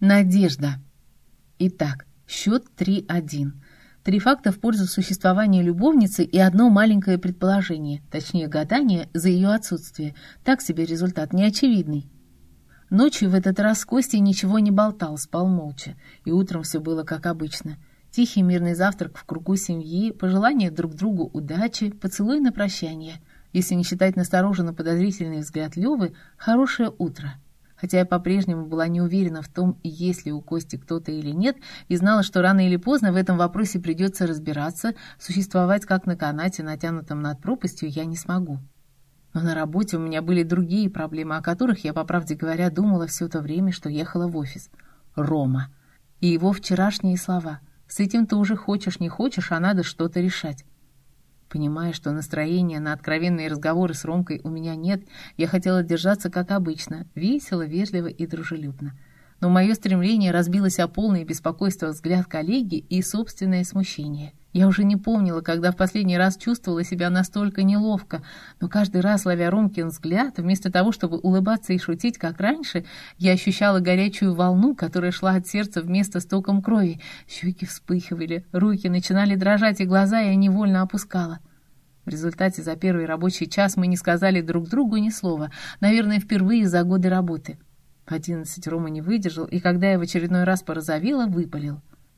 Надежда. Итак, счет 3-1. 3 факта в пользу существования любовницы и одно маленькое предположение, точнее гадание за ее отсутствие. Так себе результат неочевидный. Ночью в этот раз с Костей ничего не болтал, спал молча. И утром все было как обычно. Тихий мирный завтрак в кругу семьи, пожелания друг другу удачи, поцелуй на прощание. Если не считать настороженно подозрительный взгляд Лёвы, хорошее утро. Хотя я по-прежнему была не уверена в том, есть ли у Кости кто-то или нет, и знала, что рано или поздно в этом вопросе придется разбираться, существовать как на канате, натянутом над пропастью, я не смогу. Но на работе у меня были другие проблемы, о которых я, по правде говоря, думала все то время, что ехала в офис. Рома. И его вчерашние слова. С этим ты уже хочешь, не хочешь, а надо что-то решать. Понимая, что настроения на откровенные разговоры с Ромкой у меня нет, я хотела держаться как обычно, весело, вежливо и дружелюбно. Но мое стремление разбилось о полное беспокойство взгляд коллеги и собственное смущение. Я уже не помнила, когда в последний раз чувствовала себя настолько неловко, но каждый раз, ловя Ромкин взгляд, вместо того, чтобы улыбаться и шутить, как раньше, я ощущала горячую волну, которая шла от сердца вместо с током крови. Щеки вспыхивали, руки начинали дрожать, и глаза я невольно опускала. В результате за первый рабочий час мы не сказали друг другу ни слова, наверное, впервые за годы работы. В 11 Рома не выдержал, и когда я в очередной раз порозовела, выпалил.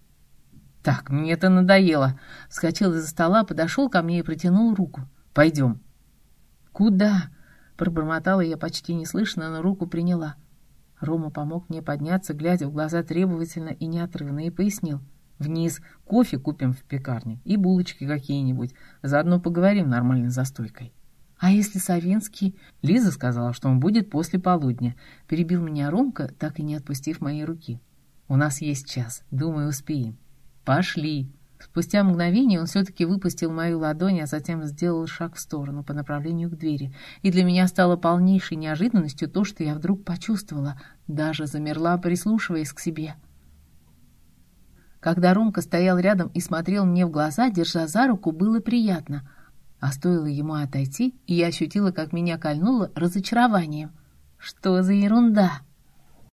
«Так, мне это надоело!» Вскочил из-за стола, подошел ко мне и протянул руку. «Пойдем». «Куда?» Пробормотала я почти неслышно, но руку приняла. Рома помог мне подняться, глядя в глаза требовательно и неотрывно, и пояснил. «Вниз, кофе купим в пекарне и булочки какие-нибудь. Заодно поговорим нормально за стойкой». «А если Савинский?» Лиза сказала, что он будет после полудня. Перебил меня Ромка, так и не отпустив мои руки. «У нас есть час. Думаю, успеем». «Пошли!» Спустя мгновение он все-таки выпустил мою ладонь, а затем сделал шаг в сторону по направлению к двери. И для меня стало полнейшей неожиданностью то, что я вдруг почувствовала. Даже замерла, прислушиваясь к себе. Когда Ромка стоял рядом и смотрел мне в глаза, держа за руку, было приятно. А стоило ему отойти, и я ощутила, как меня кольнуло разочарованием. «Что за ерунда?»